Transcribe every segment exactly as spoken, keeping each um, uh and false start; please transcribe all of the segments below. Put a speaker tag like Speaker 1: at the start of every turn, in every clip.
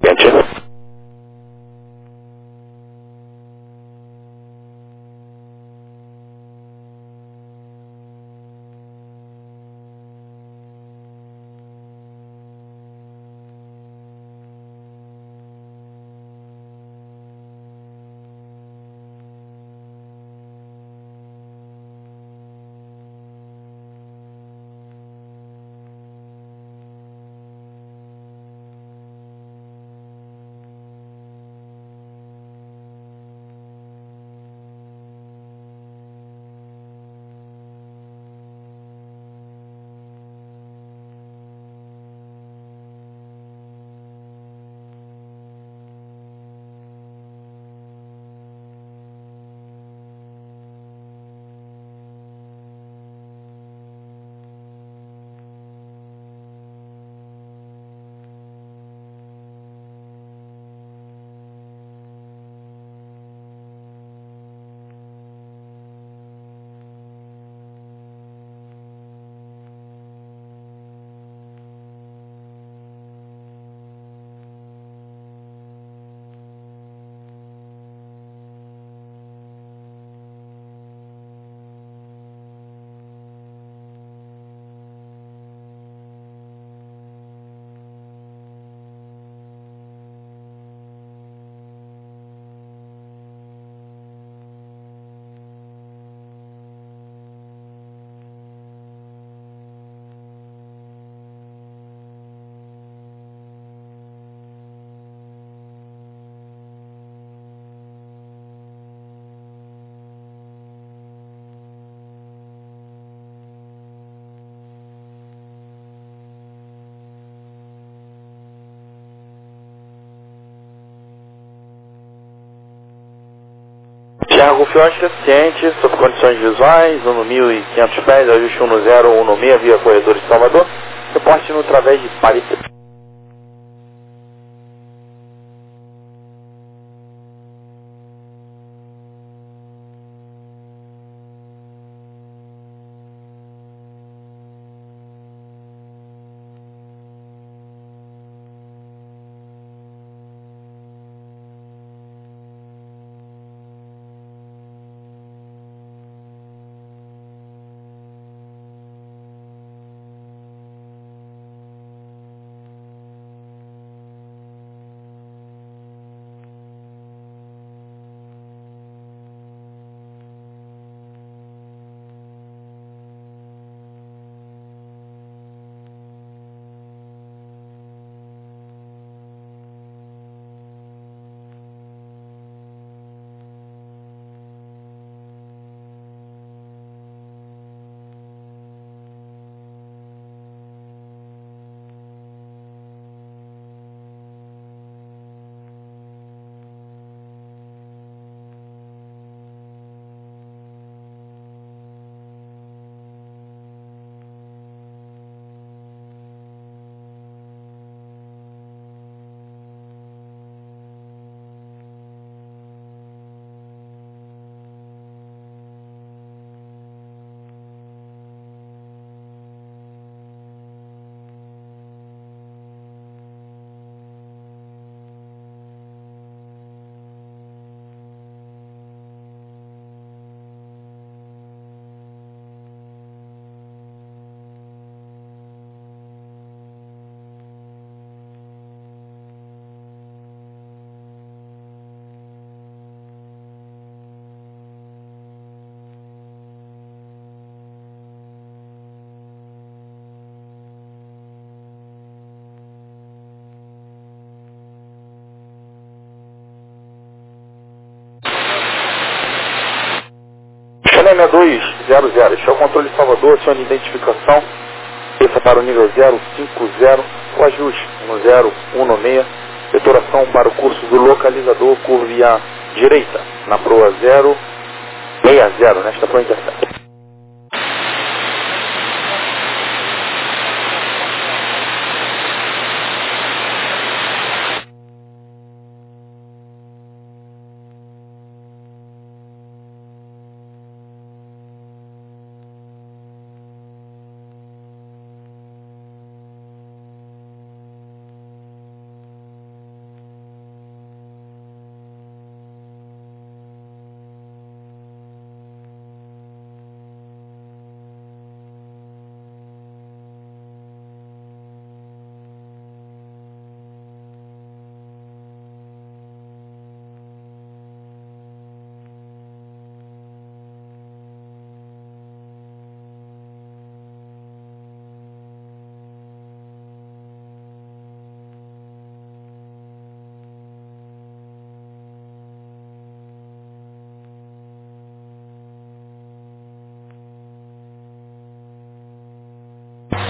Speaker 1: Gente. Tiago Fiocha, ciente, sob condições visuais, um no mil e quinhentos pés, ajuste um no zero, um no meio, via corredor de Salvador, reporte no através de Parité. N dois zero zero, este é o controle de Salvador, acione de identificação, desça para o nível zero cinco zero, o ajuste no zero um no meio, detoração para o curso do localizador, curve à direita, na proa zero seis zero, nesta proa intercepta.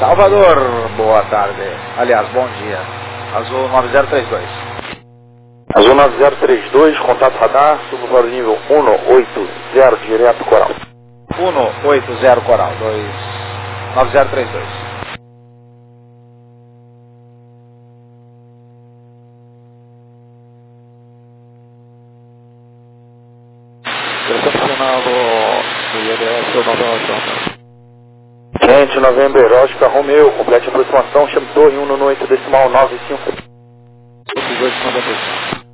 Speaker 2: Salvador, boa tarde. Aliás, bom dia. Azul nove zero três dois.
Speaker 1: Azul nove zero três dois, contato radar, suba para o nível um oito zero, direto Coral.
Speaker 2: um oito zero Coral, dois nove zero três dois.
Speaker 3: Final do I D S, nova
Speaker 1: Gente, Novembro, Oscar Romeu, complete a aproximação, chame torre um no oito decimal nove cinco.
Speaker 3: dois noventa e cinco.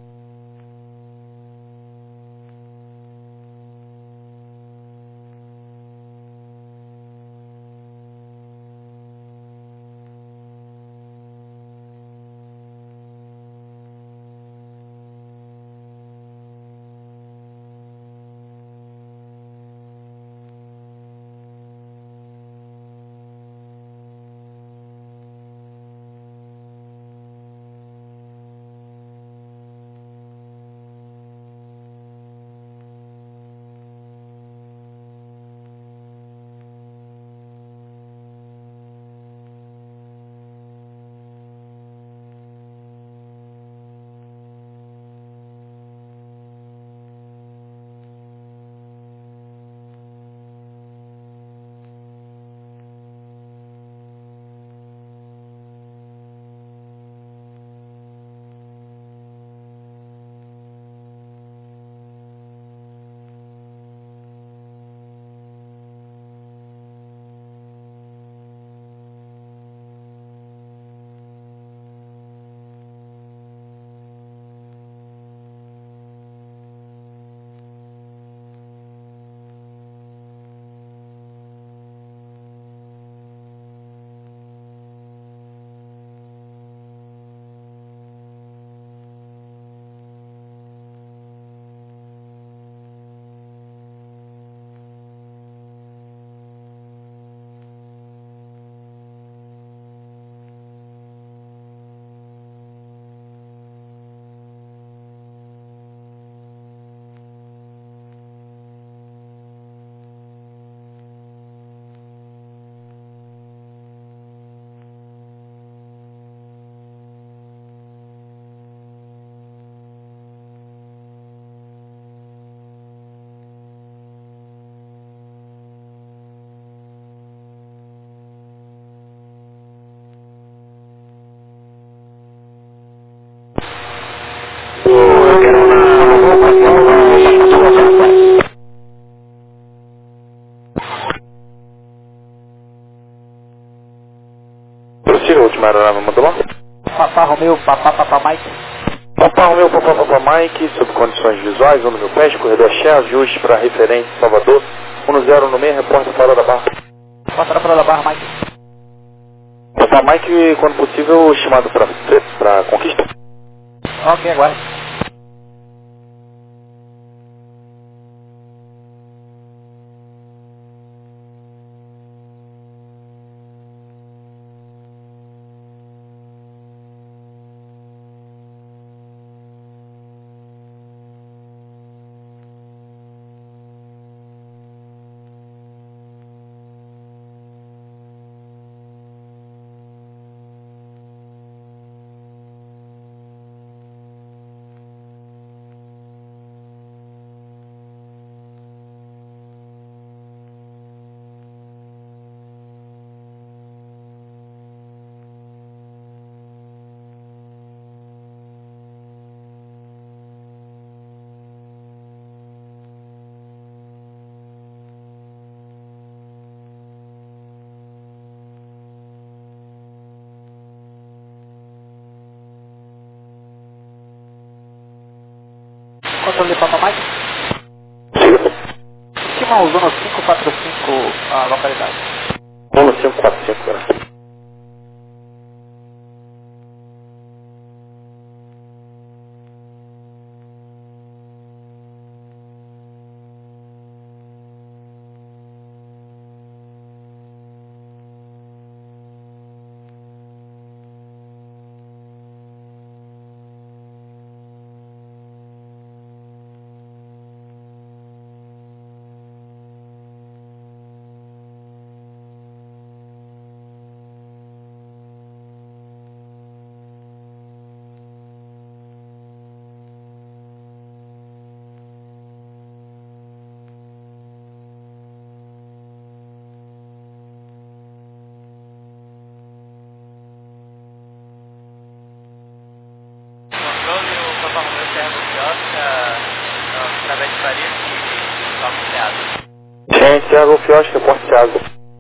Speaker 1: Prossiga, última aeronave, mandou lá?
Speaker 2: Papá Romeu, papá, papá Mike.
Speaker 1: Papá Romeu, papá, papá Mike, sob condições visuais, um no meu pé, corredor Xé, ajuste para referência Salvador, um zero no meio, repórter Farol da Barra.
Speaker 2: Passa para da Barra, Mike.
Speaker 1: Papá Mike, quando possível, chamado para para conquista.
Speaker 2: Ok, aguarde. Controle Papa Mike. Timão, zona cinco quatro cinco, a localidade.
Speaker 1: um cinco quatro cinco, cara. Thiago Fioch, reporte Thiago.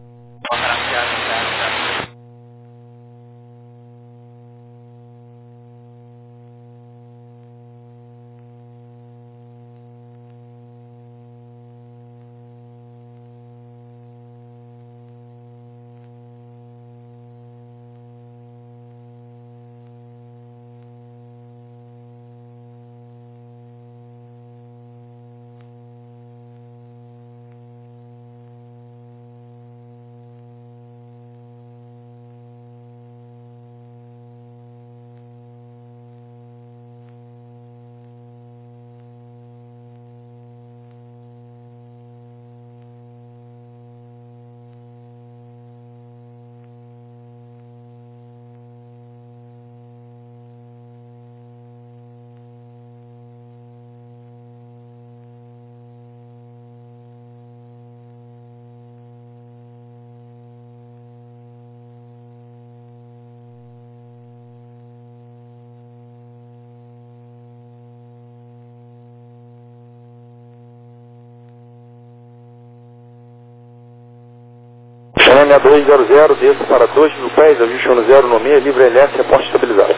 Speaker 1: Chama dois zero zero, desço para dois mil pés, ajuste no zero no meio, livre L S, reporte estabilizado.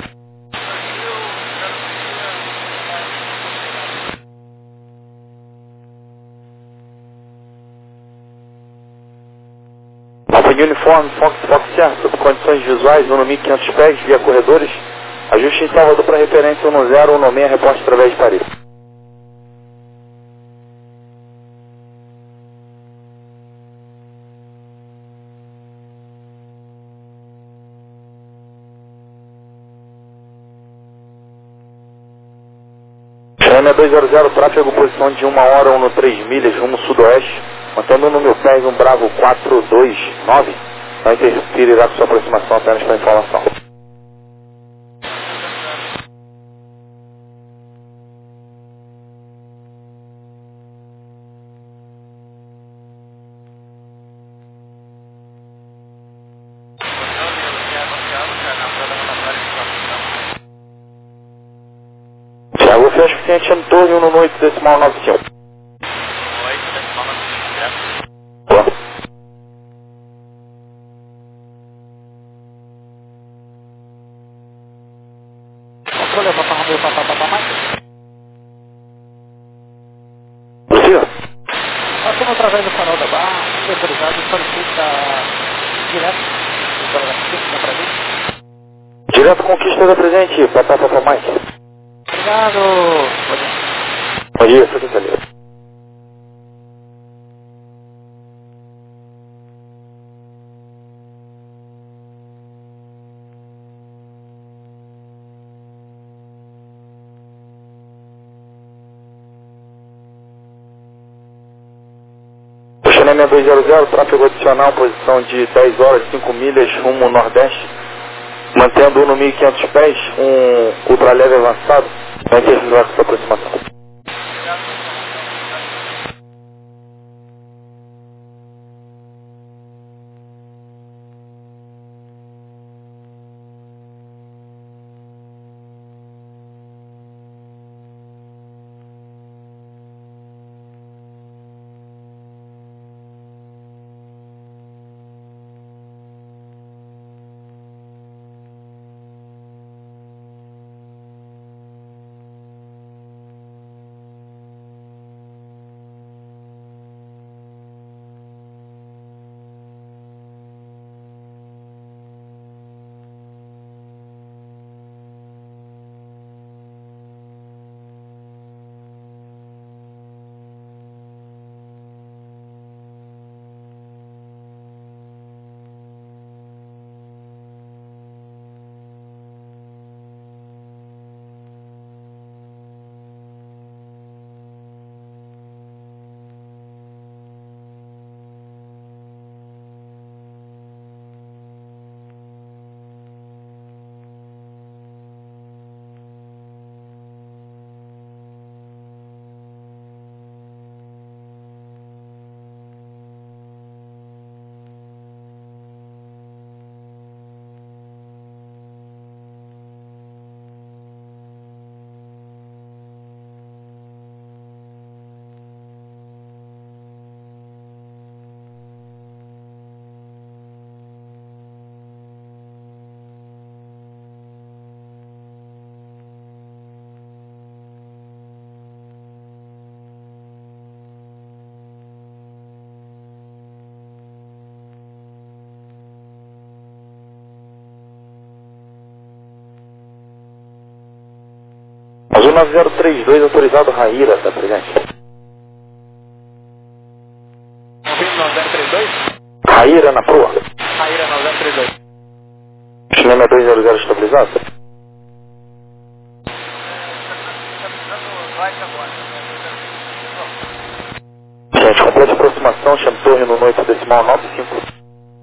Speaker 1: Alfa Uniforme, Fox Fox Sierra, sob condições visuais, um no mil e quinhentos pés, via corredores, ajuste em Salvador para referência um no zero, um no meio, reporte através de Paris. M dois zero zero, tráfego posição de uma hora, um no três milhas, rumo sudoeste, mantendo no meu pé um Bravo quatro dois nove, não interferirá com sua aproximação apenas para informação. Thiago Fioch, suficiente Antônio, no oito decimal nove cinco.
Speaker 4: oito decimal nove cinco, certo?
Speaker 1: Boa.
Speaker 2: Controle, papai, Romeu, papai, papai, mais.
Speaker 1: Possível?
Speaker 2: Nós estamos através do canal da barra, autorizado, solicita direto para a pista para mim.
Speaker 1: Direto conquista da presente, papai, papai, mais.
Speaker 2: Obrigado.
Speaker 1: Bom dia, secretaria. Xaneme dois zero zero, tráfego adicional, posição de dez horas, cinco milhas, rumo nordeste, mantendo um no mil e quinhentos pés, um ultraleve avançado, vai interferir com sua aproximação. nove zero três dois, autorizado Raíra, está presente.
Speaker 2: nove zero três dois?
Speaker 1: Raíra na proa.
Speaker 2: Raíra nove zero três dois.
Speaker 1: Chilema dois zero zero estabilizado. Gente, completa aproximação, chame torre no noite decimal nove cinco.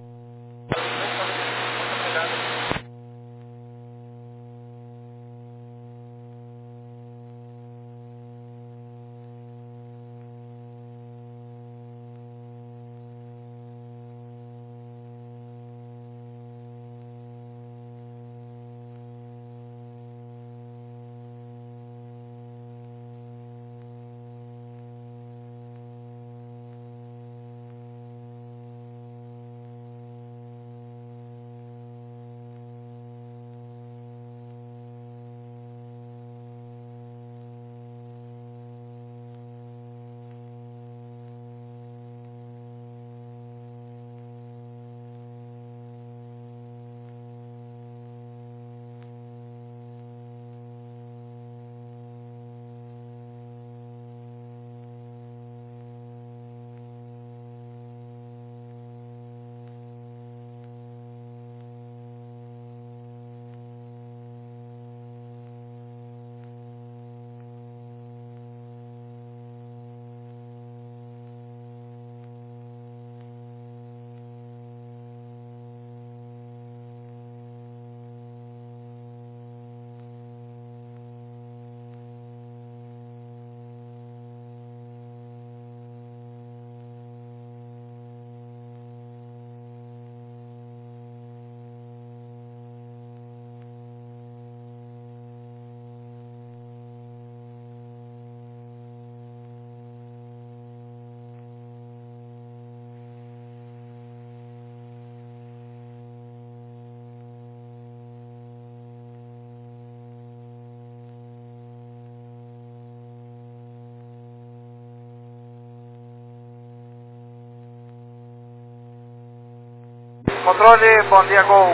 Speaker 2: Controle, bom dia, Gol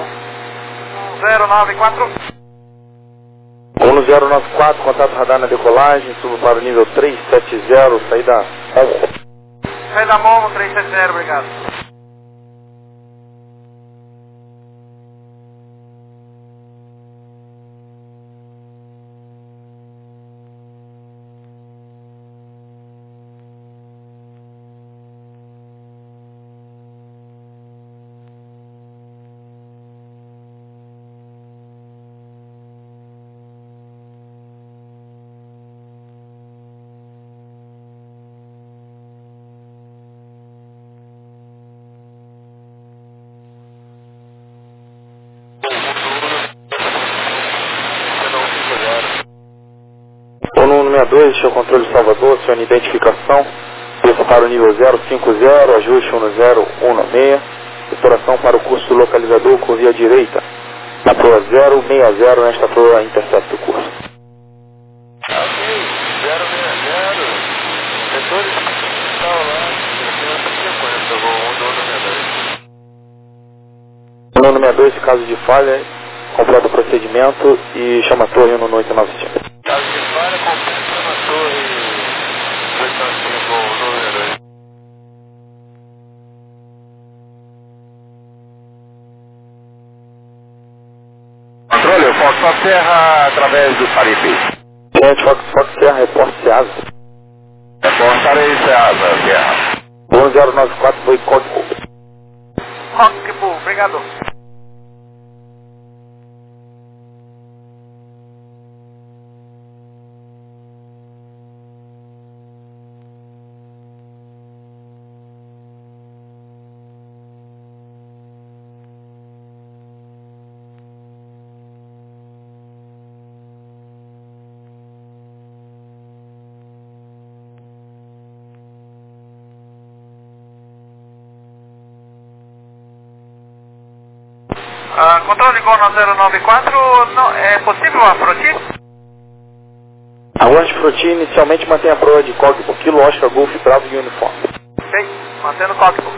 Speaker 2: zero nove quatro.
Speaker 1: um zero nove quatro, contato radar na decolagem, subo para o nível três sete zero, saída Momo.
Speaker 2: Saída Momo três sete zero, obrigado.
Speaker 1: sessenta e dois, seu controle de Salvador, sua identificação, desça para o nível zero cinco zero, ajuste um zero um seis, exploração para o curso do localizador com via direita, na proa zero seis zero, nesta proa intercepta o curso.
Speaker 3: Ok, zero seis zero, setores tal lá, sequência, vou um
Speaker 1: dois sessenta e dois, caso de falha, completa o procedimento e chama a torre no oito nove cinco.
Speaker 3: Caso de falha, completa na torre oito nove cinco, número dois. Controle, Fox Serra através do Faripe.
Speaker 1: Gente, Fox, Fox Serra, reporte Ceasa.
Speaker 3: Reportarei Ceasa, Serra.
Speaker 1: um zero nove quatro foi código.
Speaker 2: Rockbull, obrigado. Uh, controle Gol zero nove quatro, não, é possível a Froti?
Speaker 1: Aguarde Froti, inicialmente mantém a proa de código Kilo Oscar Golf Bravo e uniforme.
Speaker 2: Ok, mantendo o código.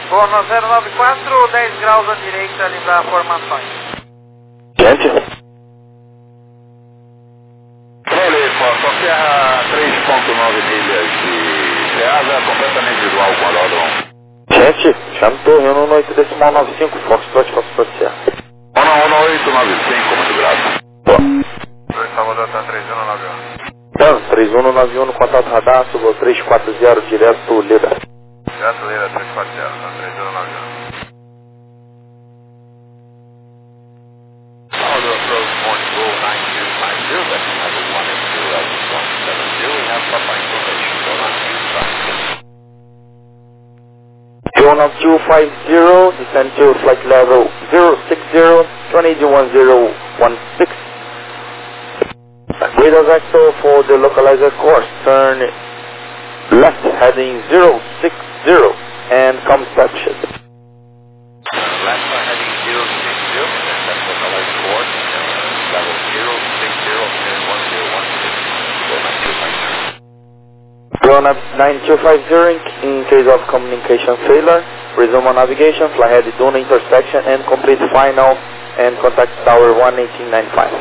Speaker 2: Bono zero nove quatro, dez graus à direita, livrar formações.
Speaker 1: Gente,
Speaker 3: Ele, Fox Serra, três ponto nove milhas de Ceasa, completamente igual com o aeródromo.
Speaker 1: gente, chame torre um no oito decimal nove cinco, Foxtrot, Foxtrot Serra.
Speaker 3: um um oito nove cinco, muito grato.
Speaker 1: Boa.
Speaker 3: dois Salvador, tá três um nove um.
Speaker 1: Então, três um nove um no contato radar, subo três quatro zero, direto Leda.
Speaker 3: Direto Leda, três quatro zero, tá três um nove um. Salvador, approach point goal nine two five zero, that's level one and two, level one seven zero, we have proper information, go nine two five zero.
Speaker 1: Go nine two five zero, descend to flight level zero six zero, twenty one zero one six. Radar vector for the localizer course, turn left heading zero six zero and come step shift.
Speaker 3: Uh, last one heading zero six zero, and that's localized course, uh, level zero six zero, and one zero one six, go nine two five zero.
Speaker 1: Go nine two five zero in, in case of communication failure, resume on navigation, fly ahead Duna intersection and complete final and contact tower one eighteen ninety-five.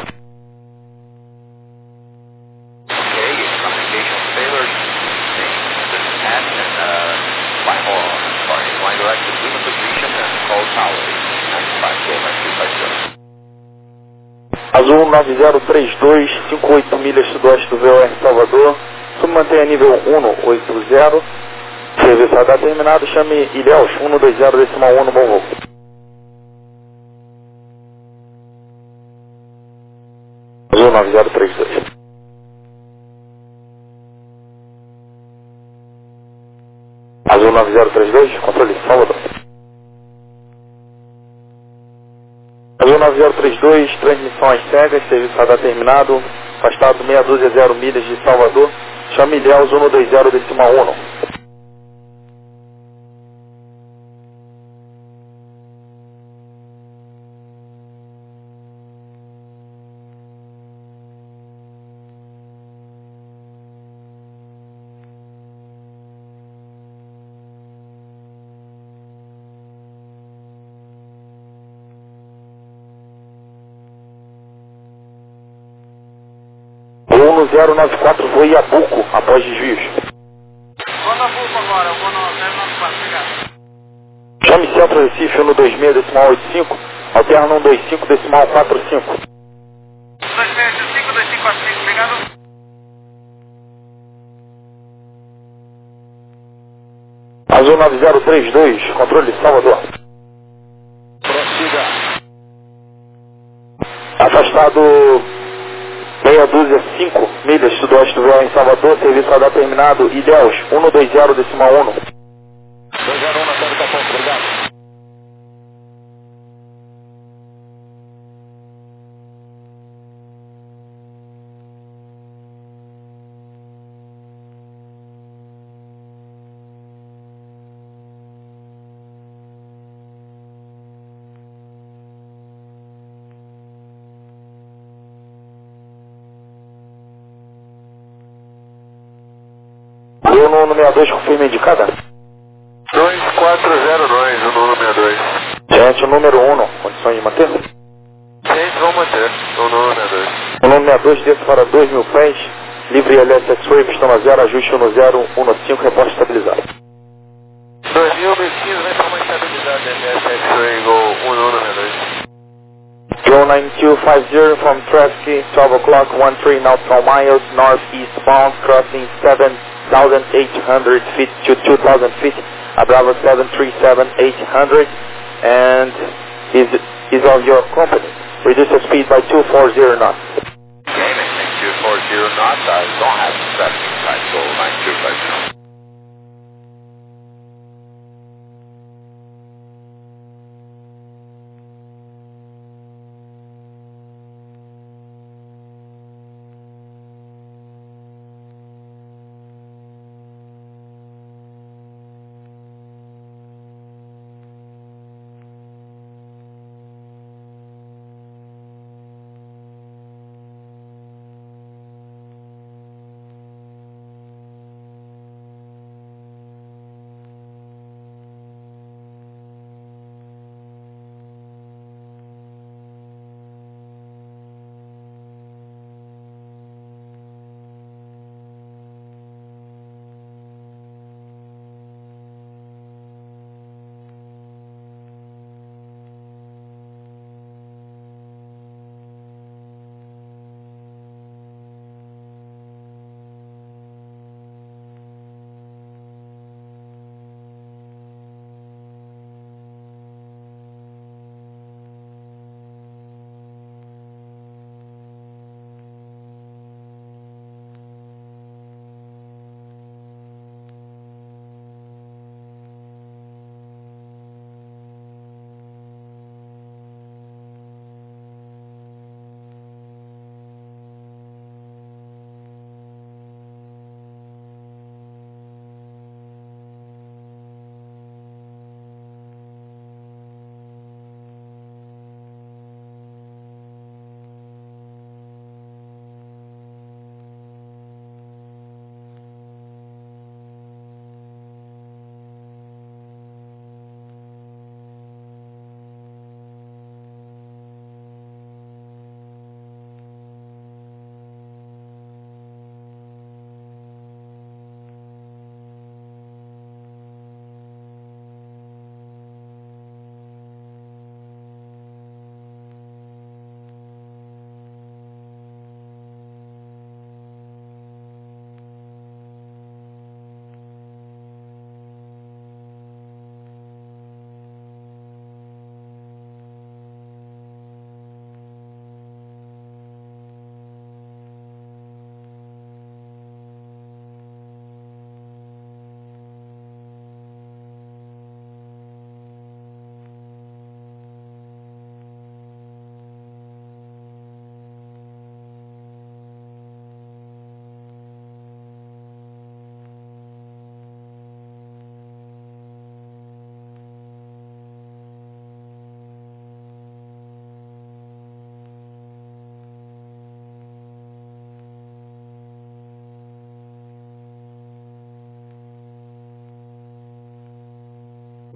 Speaker 3: Okay, communication failure, the path and uh, fly home, sorry, fly direct to Duna position and call tower ninety-five, go nine two five zero.
Speaker 1: Azul nove zero três dois, cinquenta e oito milhas sudoeste do V O R Salvador, submantenha nível um oito zero, serviço radar terminado, chame Ilhéus um dois zero decimal um no bom voo. Azul nove zero três dois. Azul nove zero três dois, controle Salvador. Azul nove zero três dois, transmissão às cegas, serviço radar terminado, afastado meia dúzia zero milhas de Salvador, chame Ilhéus um dois zero decimal um. um zero nove quatro, voo Iabuco, após desvios.
Speaker 2: Vou no Vulco agora, eu vou no zero nove quatro, obrigado.
Speaker 1: Chame Centro Recife um dois seis decimal oito cinco, alterna um dois cinco decimal quatro cinco.
Speaker 2: dois seis cinco, dois cinco quatro cinco, obrigado.
Speaker 1: Azul nove zero três dois, controle Salvador.
Speaker 3: Prossiga.
Speaker 1: Afastado meia dúzia cinco milhas sudoeste do V O R em Salvador, serviço radar terminado, Ilhéus um dois zero decimal um.
Speaker 3: dois zero um na tela, tá ponto, obrigado.
Speaker 1: Azul no sessenta e dois, confirma indicada.
Speaker 3: dois quatro zero dois, o número sessenta e dois.
Speaker 1: Gente, o número um, condições de manter?
Speaker 3: Gente, vamos manter, o número sessenta e dois.
Speaker 1: O número sessenta e dois, desce para dois mil pés, livre L S X-Ray, pistão a zero, ajuste um zero um cinco, reposte estabilizado.
Speaker 3: dois mil, mil e quinze, vai para uma estabilidade L S X-Ray, gol um número sessenta e dois.
Speaker 1: Go nine two five zero from traffic, twelve o'clock, thirteen nautical miles, northeastbound, crossing seven thousand eight hundred feet to two thousand feet, a Bravo seven three seven eight hundred, and is, is of your company. Reduce the speed by two forty knots.
Speaker 3: Okay, maintain two forty knots, I don't have traffic inside, go nine two five zero.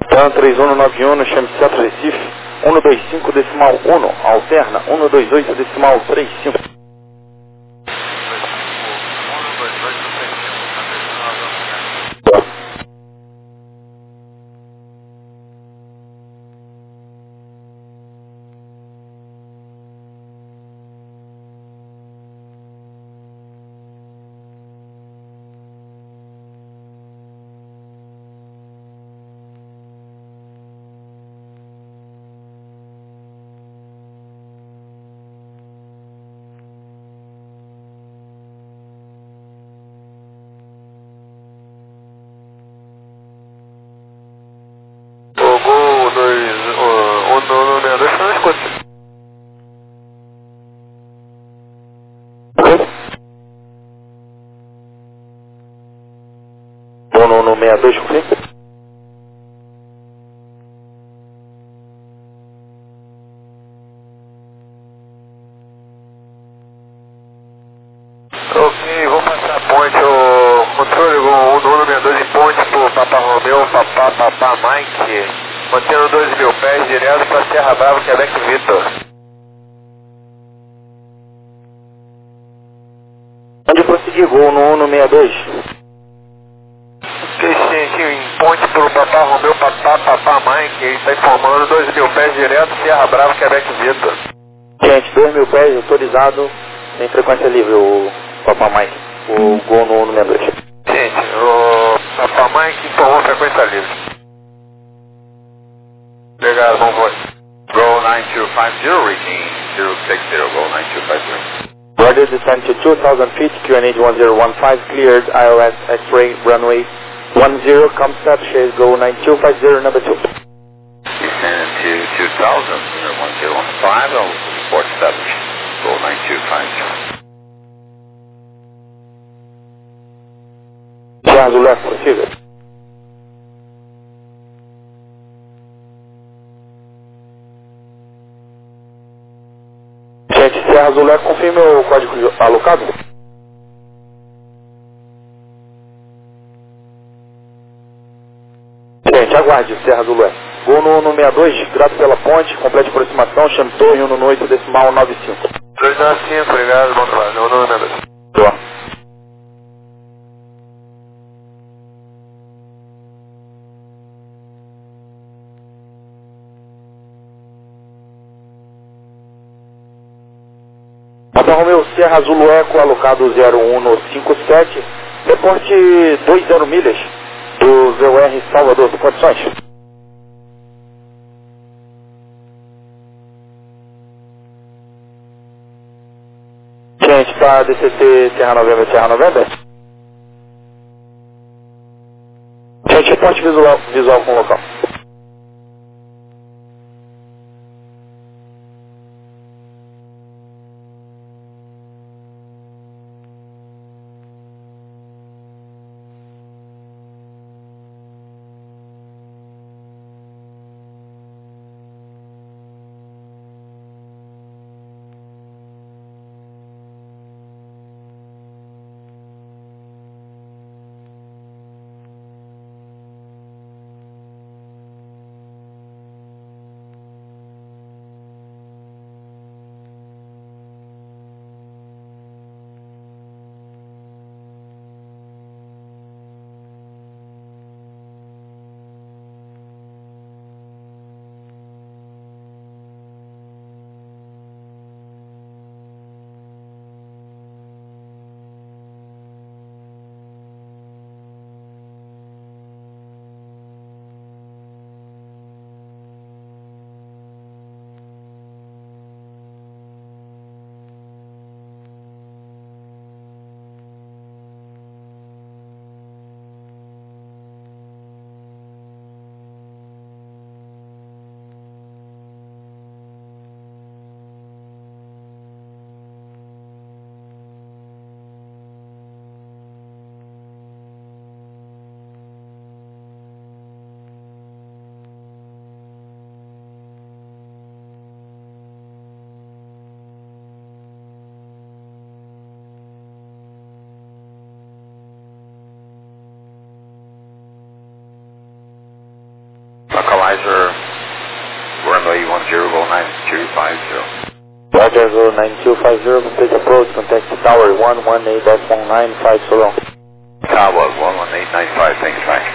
Speaker 1: TAM três um nove um no chame Centro Recife, um dois cinco decimal um, alterna um dois oito decimal trinta e cinco. No, no sessenta e dois, confirma?
Speaker 3: Ok, vou passar a ponte, o controle, o Uno sessenta e dois em ponte pro Papa Romeu, Papá, Papá, Mike, mantendo doze mil pés direto pra Serra Brava, Quebec Vitor.
Speaker 1: Onde prosseguir, gol no Uno sessenta e dois.
Speaker 3: Ok, sim, sim, em ponte pro Papá Romeu, Papá, Papá, Mike, ele está informando doze mil pés direto, Serra Brava, Quebec Vitor.
Speaker 1: Gente, dois mil pés, autorizado, em frequência livre, o Papa Mike, o gol no Uno sessenta e dois.
Speaker 3: Gente, o Papá Mike informou frequência livre. Obrigado, bom voo. Go nine two five zero, reaching zero six zero, go nine two five zero.
Speaker 1: Roger, descend to two thousand feet, Q N H one zero one five, cleared, I O S X-ray, runway one zero, Comstat, shade, go nine two five zero, number two.
Speaker 3: Descend to two thousand, one zero one five, report established, go nine two five zero.
Speaker 1: Serra Azulé, prossiga. Gente, Serra Azulé, confirme o código alocado. Gente, aguarde, Serra Azulé. Gol no Uno sessenta e dois, grato pela ponte, complete aproximação, chame torre Uno oito decimal nove cinco.
Speaker 3: dois nove cinco, obrigado, bom trabalho, não, não, não, não.
Speaker 1: Boa. Papa Romeu, Serra Azul Eco, alocado zero um cinco sete, reporte dois zero milhas do Z U R Salvador, de condições? Gente, tá D C T Serra Novembro, Serra Novembro? Gente, reporte visual, visual com o local.
Speaker 3: Advisor, runway one zero nine two five zero.
Speaker 1: Roger, zero nine two five zero, complete approach, contact Tower one one eight one nine five so long.
Speaker 3: Tower one one eight nine five, thanks, Frank.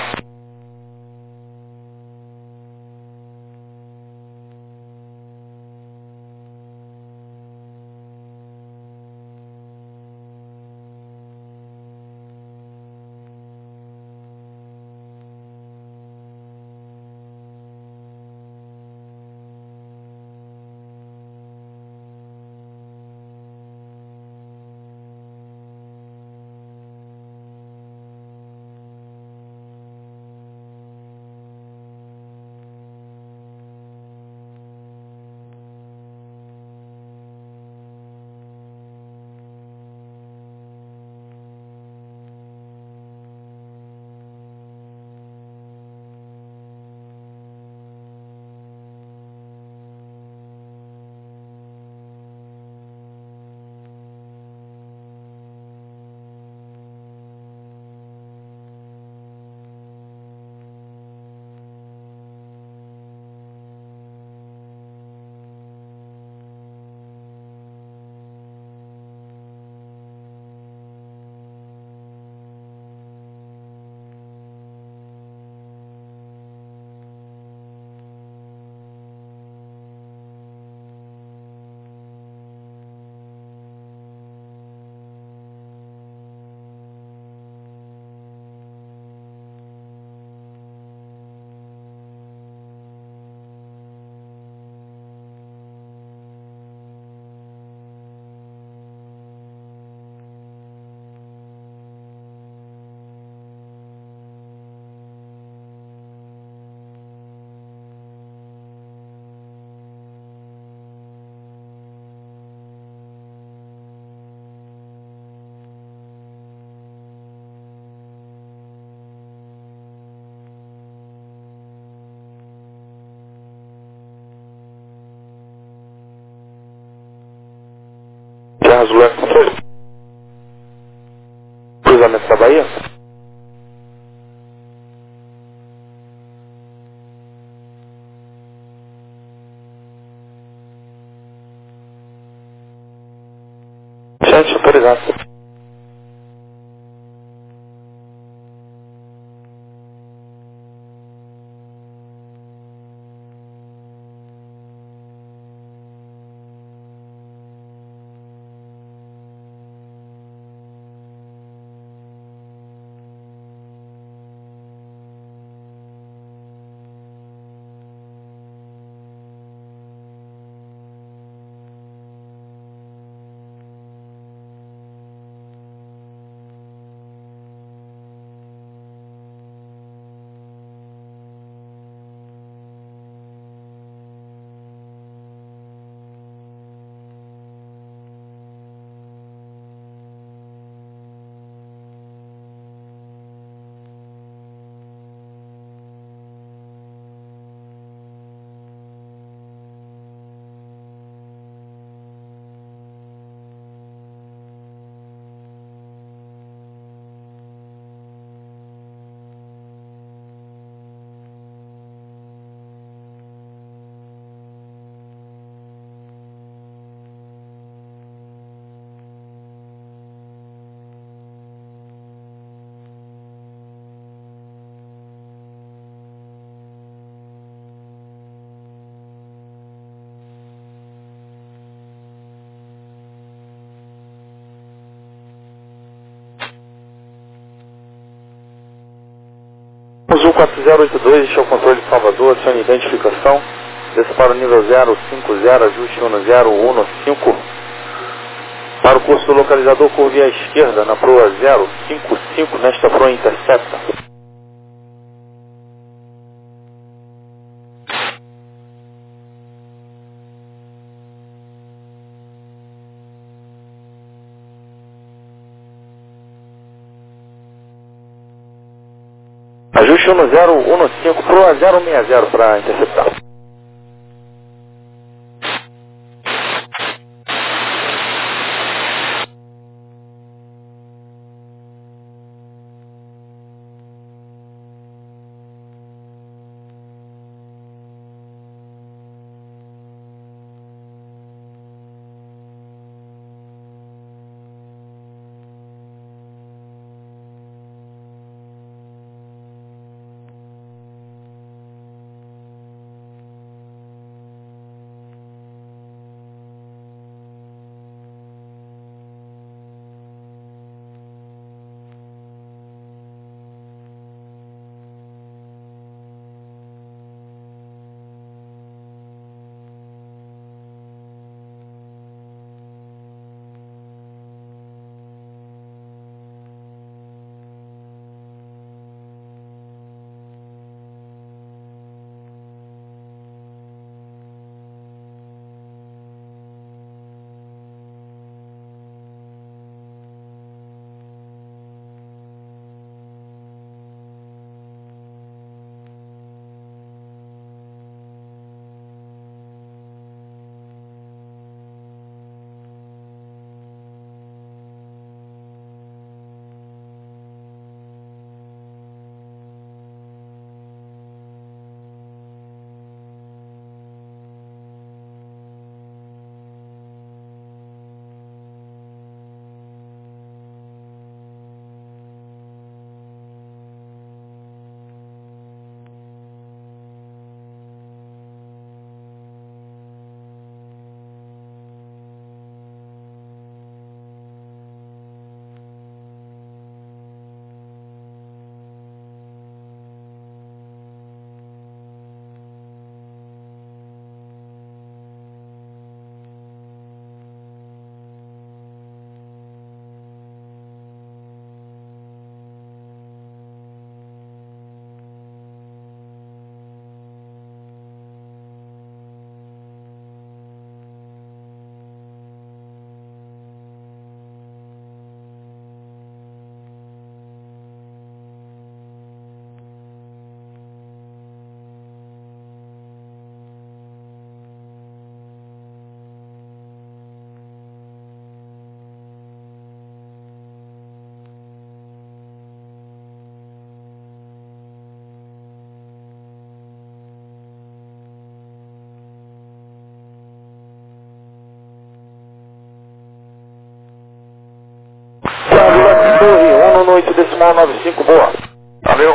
Speaker 1: Azul controle. Cruzamento da Bahia. Gente, autorizado. Azul quatro zero oito dois, este é o controle de Salvador, adicione identificação. Desça para o nível zero cinco zero, ajuste um zero um cinco. Para o curso do localizador, curve à esquerda, na proa zero cinco cinco, nesta proa intercepta. Ajuste um zero um cinco, proa zero seis zero para interceptar. oito decimal nove cinco, boa.
Speaker 3: Valeu.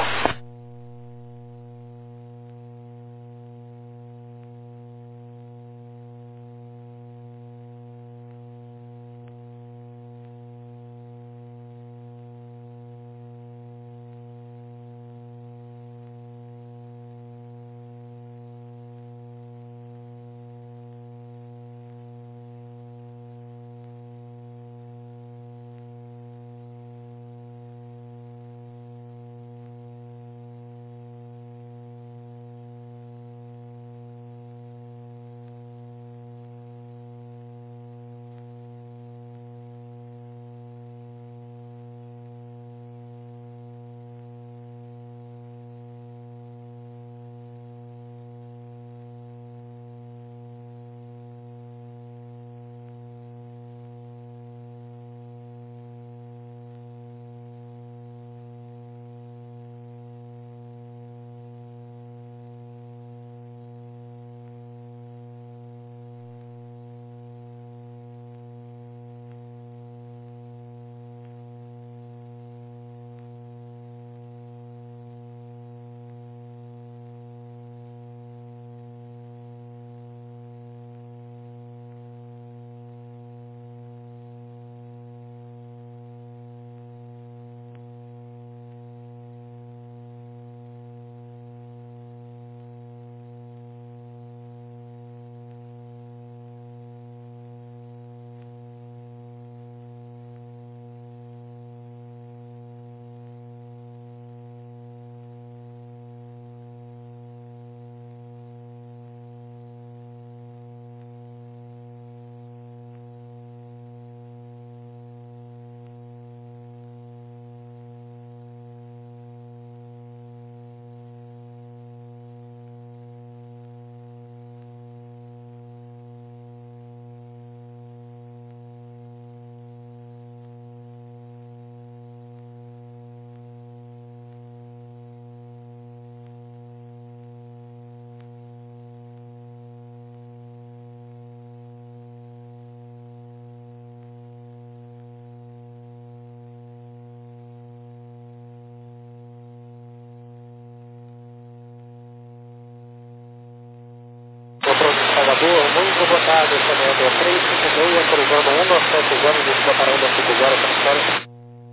Speaker 2: Salvador, muito boa tarde, esse é o três cinco seis, cruzando um nove sete zero, descida parando cinco zero, transfere.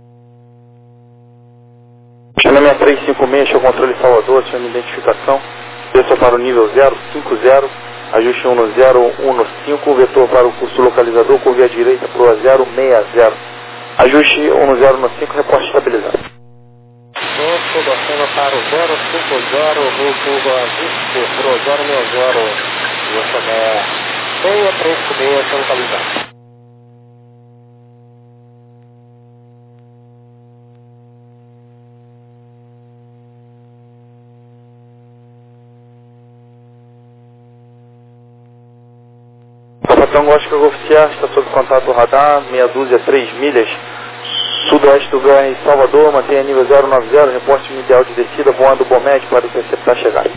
Speaker 1: Chama três cinco seis, show controle Salvador, chama identificação, desça para o nível zero cinco zero, ajuste um no zero um no cinco, vetor para o curso localizador, curva à direita para o zero seis zero, ajuste um no zero no cinco, reporte estabilizado.
Speaker 2: Curso descendo para o zero cinco zero, curva ajuste para o zero seis zero. Isso é seis três cinco seis, localizado.
Speaker 1: Capitão Oscar Golf Sierra está sob contato radar, meia dúzia, três milhas, sudoeste do B R Salvador, mantenha nível zero nove zero, reporte ideal de descida, voando Bomed para interceptar a chegada.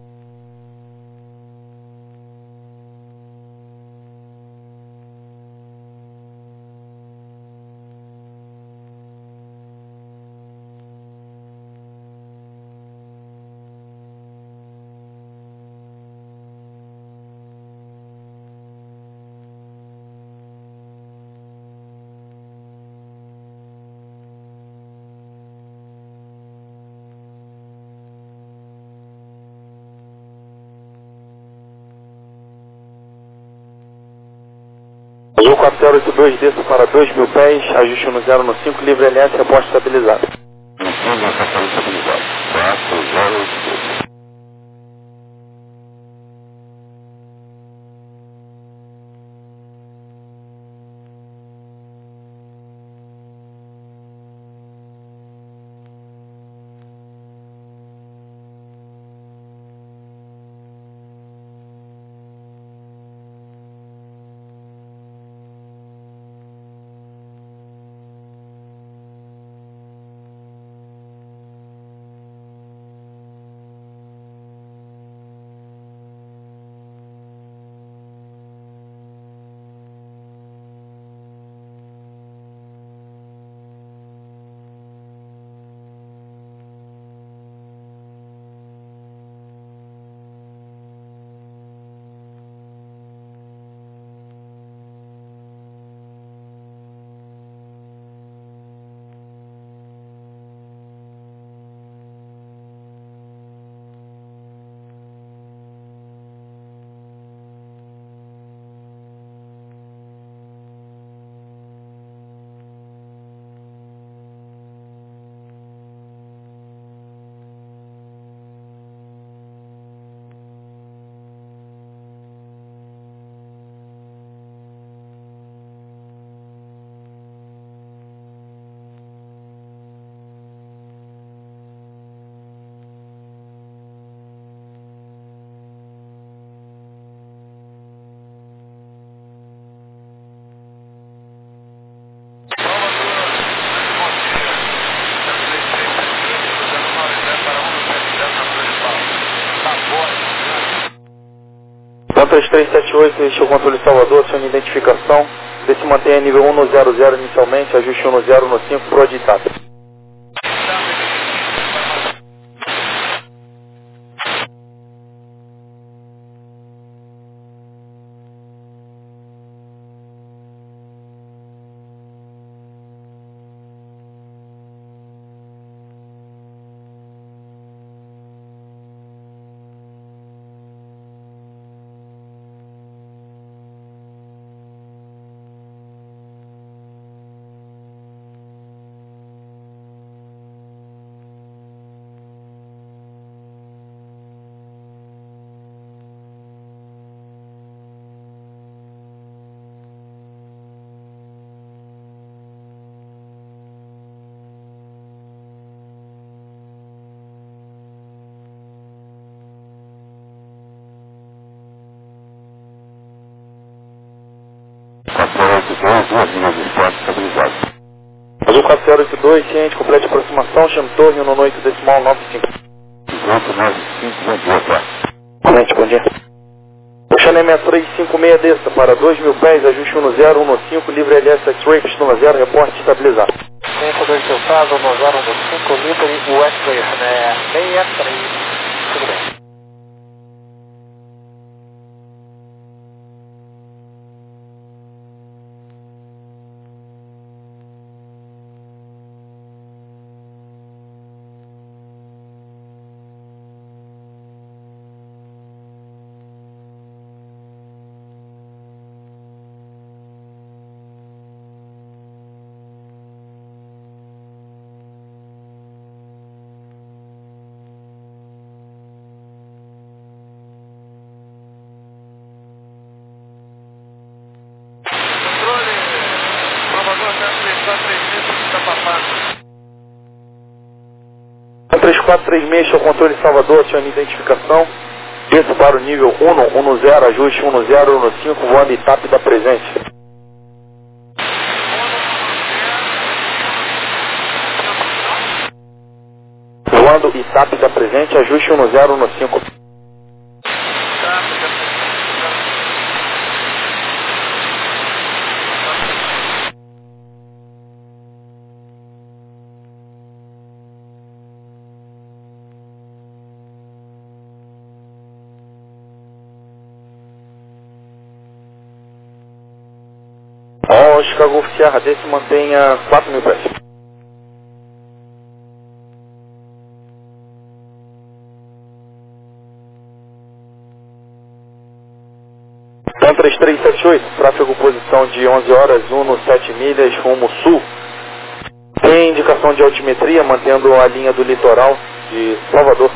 Speaker 1: Azul quatro zero oito dois, desça para dois mil pés, ajuste no zero no cinco, livre L S, reporte estabilizado. Estabilizado. quatro zero oito dois. Então três três sete oito, este é o controle Salvador, acione identificação. Vê se mantém a nível um no zero zero inicialmente, ajuste um no zero no cinco, pro de Itap.
Speaker 5: Duas linhas de esporte estabilizadas.
Speaker 1: Azul quatro zero oito dois, ciente, complete aproximação, chame torre, um oito decimal nove cinco.
Speaker 5: dezoito nove cinco, bom dia, tá?
Speaker 1: Corrente, bom dia. O Chanel seis três cinco seis desça para dois mil pés, ajuste um no zero, um no cinco, livre L S X-Ray, pistão no zero, reporte estabilizado.
Speaker 2: cinco dois Delta, um zero no cinco, livre o X-Ray, né? seis três, tudo bem.
Speaker 1: três quatro três seis, este é o controle Salvador, acione identificação. Desça para o nível um, um no zero, ajuste um no zero, um no cinco, voando Itap da presente. Voando Itap da presente, ajuste um no zero, um no cinco. Ó, Chicago Sierra desse mantenha quatro mil pés. Então três três sete oito, tráfego posição de onze horas, um no sete milhas, rumo sul. Tem indicação de altimetria, mantendo a linha do litoral de Salvador.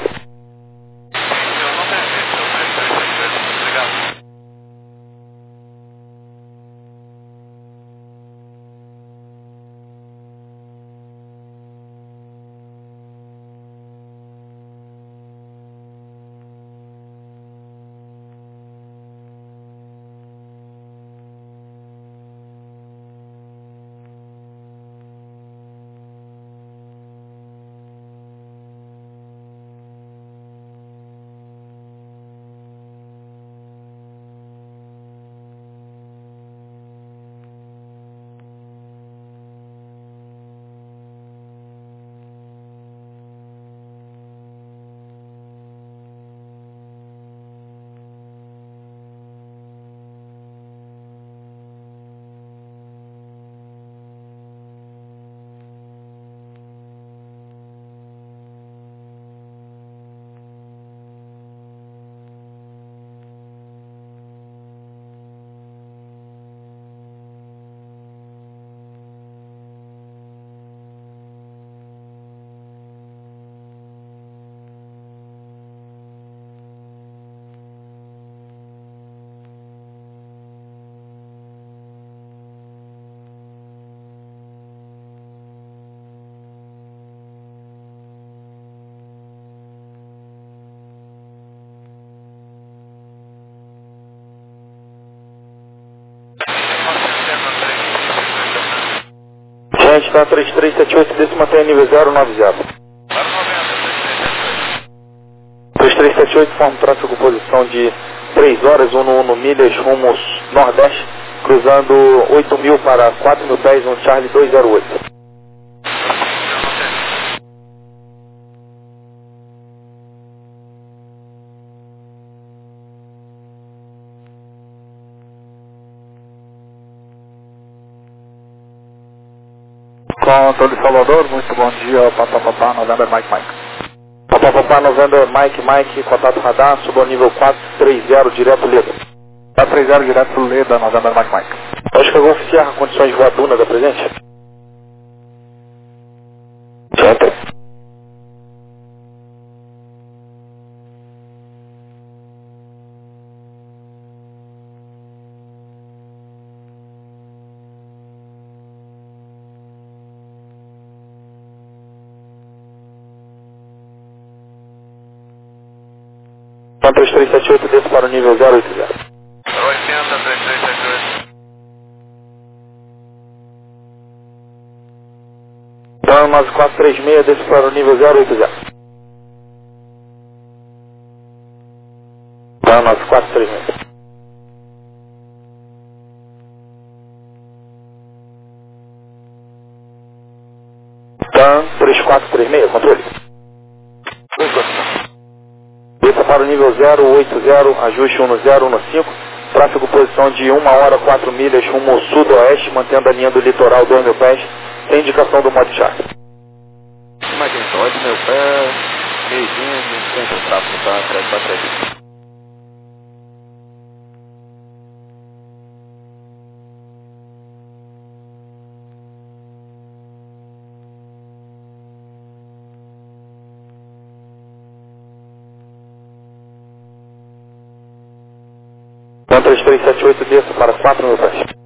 Speaker 1: Gente, está três três sete oito, desse mantém nível zero nove zero. três três sete oito forma tráfego posição de três horas, um no milhas rumo nordeste, cruzando oito mil para quatro mil pés, um Charlie dois zero oito.
Speaker 6: Controle Salvador, muito bom dia, Papapá, November Mike Mike.
Speaker 1: Papapá, November Mike Mike, contato radar, suba ao nível quatro três zero, direto Leda.
Speaker 6: quatro três zero, direto Leda, November Mike Mike.
Speaker 1: Acho que eu vou oficiar condições de voar Duna da presente. Certo. três três sete oito, desce para o nível zero oito zero.
Speaker 3: oitenta, três três sete oito.
Speaker 1: Então, nove quatro três seis, desce para o nível zero oito zero. Então, nove quatro três seis. Então, três quatro três seis, controle. Desça para o nível zero oito zero, ajuste um no zero, um no cinco, tráfego posição de uma hora, quatro milhas, rumo ao sudoeste, mantendo a linha do litoral dois mil pés, sem indicação do modo char.
Speaker 6: Imagina, oito mil pés, meio dia, centro de tráfego, tá? três quatro três.
Speaker 1: Então, três três sete oito, desça para quatro mil pés.